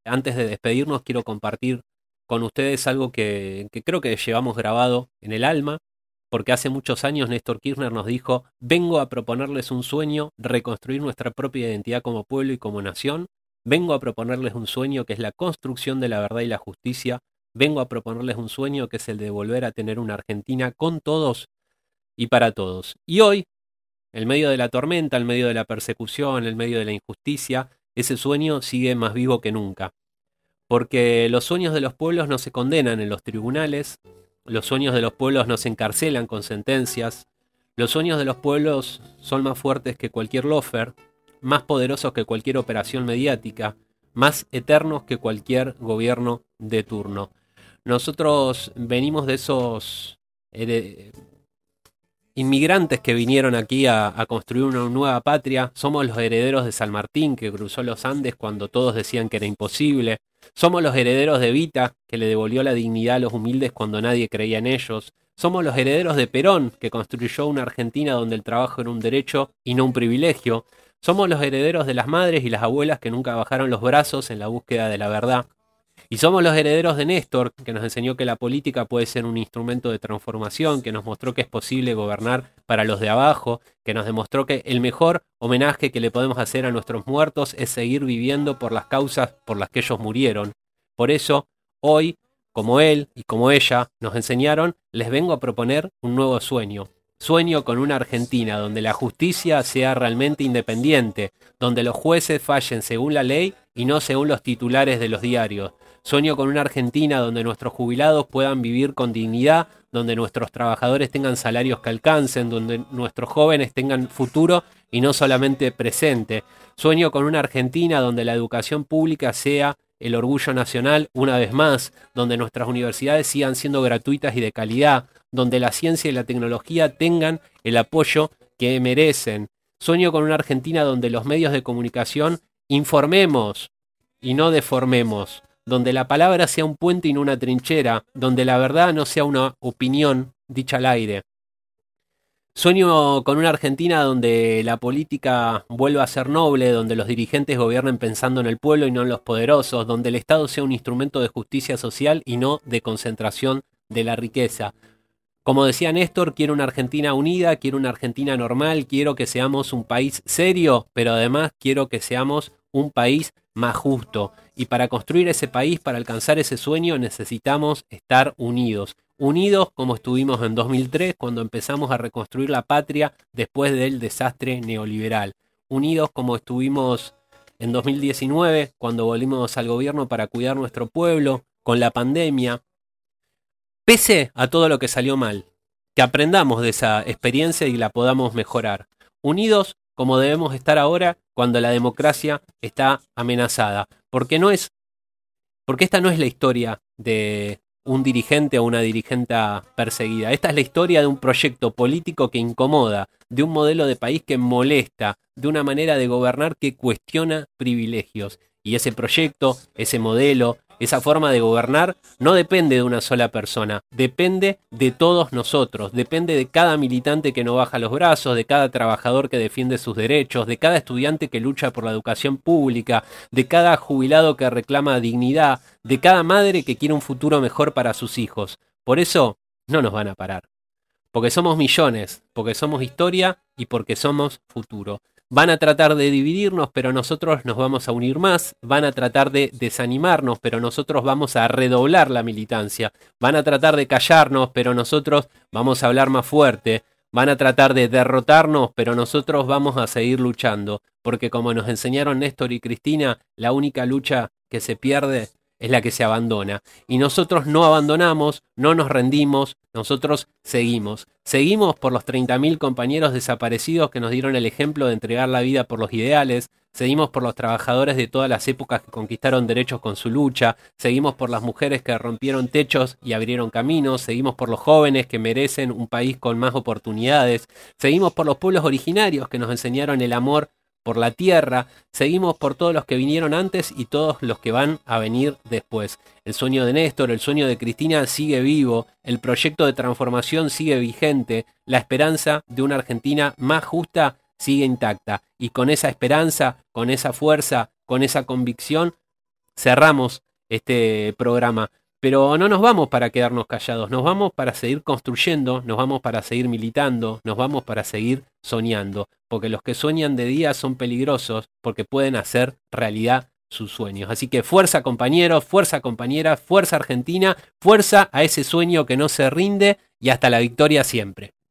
antes de despedirnos, quiero compartir con ustedes algo que creo que llevamos grabado en el alma, porque hace muchos años Néstor Kirchner nos dijo: vengo a proponerles un sueño, reconstruir nuestra propia identidad como pueblo y como nación. Vengo a proponerles un sueño que es la construcción de la verdad y la justicia. Vengo a proponerles un sueño que es el de volver a tener una Argentina con todos y para todos. Y hoy, en medio de la tormenta, en medio de la persecución, en medio de la injusticia, ese sueño sigue más vivo que nunca. Porque los sueños de los pueblos no se condenan en los tribunales, los sueños de los pueblos no se encarcelan con sentencias, los sueños de los pueblos son más fuertes que cualquier lofer, más poderosos que cualquier operación mediática, más eternos que cualquier gobierno de turno. Nosotros venimos de esos inmigrantes que vinieron aquí a construir una nueva patria. Somos los herederos de San Martín, que cruzó los Andes cuando todos decían que era imposible. Somos los herederos de Evita, que le devolvió la dignidad a los humildes cuando nadie creía en ellos. Somos los herederos de Perón, que construyó una Argentina donde el trabajo era un derecho y no un privilegio. Somos los herederos de las madres y las abuelas que nunca bajaron los brazos en la búsqueda de la verdad. Y somos los herederos de Néstor, que nos enseñó que la política puede ser un instrumento de transformación, que nos mostró que es posible gobernar para los de abajo, que nos demostró que el mejor homenaje que le podemos hacer a nuestros muertos es seguir viviendo por las causas por las que ellos murieron. Por eso, hoy, como él y como ella nos enseñaron, les vengo a proponer un nuevo sueño. Sueño con una Argentina donde la justicia sea realmente independiente, donde los jueces fallen según la ley y no según los titulares de los diarios. Sueño con una Argentina donde nuestros jubilados puedan vivir con dignidad, donde nuestros trabajadores tengan salarios que alcancen, donde nuestros jóvenes tengan futuro y no solamente presente. Sueño con una Argentina donde la educación pública sea el orgullo nacional una vez más, donde nuestras universidades sigan siendo gratuitas y de calidad, donde la ciencia y la tecnología tengan el apoyo que merecen. Sueño con una Argentina donde los medios de comunicación informemos y no deformemos, donde la palabra sea un puente y no una trinchera, donde la verdad no sea una opinión dicha al aire. Sueño con una Argentina donde la política vuelva a ser noble, donde los dirigentes gobiernen pensando en el pueblo y no en los poderosos, donde el Estado sea un instrumento de justicia social y no de concentración de la riqueza. Como decía Néstor, quiero una Argentina unida, quiero una Argentina normal, quiero que seamos un país serio, pero además quiero que seamos un país más justo. Y para construir ese país, para alcanzar ese sueño, necesitamos estar unidos. Unidos como estuvimos en 2003, cuando empezamos a reconstruir la patria después del desastre neoliberal. Unidos como estuvimos en 2019, cuando volvimos al gobierno para cuidar nuestro pueblo, con la pandemia. Pese a todo lo que salió mal, que aprendamos de esa experiencia y la podamos mejorar. Unidos como debemos estar ahora cuando la democracia está amenazada. Porque esta no es la historia de un dirigente o una dirigente perseguida. Esta es la historia de un proyecto político que incomoda, de un modelo de país que molesta, de una manera de gobernar que cuestiona privilegios. Y ese proyecto, ese modelo, esa forma de gobernar no depende de una sola persona, depende de todos nosotros, depende de cada militante que no baja los brazos, de cada trabajador que defiende sus derechos, de cada estudiante que lucha por la educación pública, de cada jubilado que reclama dignidad, de cada madre que quiere un futuro mejor para sus hijos. Por eso no nos van a parar. Porque somos millones, porque somos historia y porque somos futuro. Van a tratar de dividirnos, pero nosotros nos vamos a unir más. Van a tratar de desanimarnos, pero nosotros vamos a redoblar la militancia. Van a tratar de callarnos, pero nosotros vamos a hablar más fuerte. Van a tratar de derrotarnos, pero nosotros vamos a seguir luchando. Porque como nos enseñaron Néstor y Cristina, la única lucha que se pierde es la que se abandona. Y nosotros no abandonamos, no nos rendimos, nosotros seguimos. Seguimos por los 30.000 compañeros desaparecidos que nos dieron el ejemplo de entregar la vida por los ideales. Seguimos por los trabajadores de todas las épocas que conquistaron derechos con su lucha. Seguimos por las mujeres que rompieron techos y abrieron caminos. Seguimos por los jóvenes que merecen un país con más oportunidades. Seguimos por los pueblos originarios que nos enseñaron el amor por la tierra. Seguimos por todos los que vinieron antes y todos los que van a venir después. El sueño de Néstor, el sueño de Cristina sigue vivo, el proyecto de transformación sigue vigente, la esperanza de una Argentina más justa sigue intacta. Y con esa esperanza, con esa fuerza, con esa convicción, cerramos este programa. Pero no nos vamos para quedarnos callados, nos vamos para seguir construyendo, nos vamos para seguir militando, nos vamos para seguir soñando, porque los que sueñan de día son peligrosos, porque pueden hacer realidad sus sueños. Así que fuerza compañeros, fuerza compañeras, fuerza Argentina, fuerza a ese sueño que no se rinde y hasta la victoria siempre.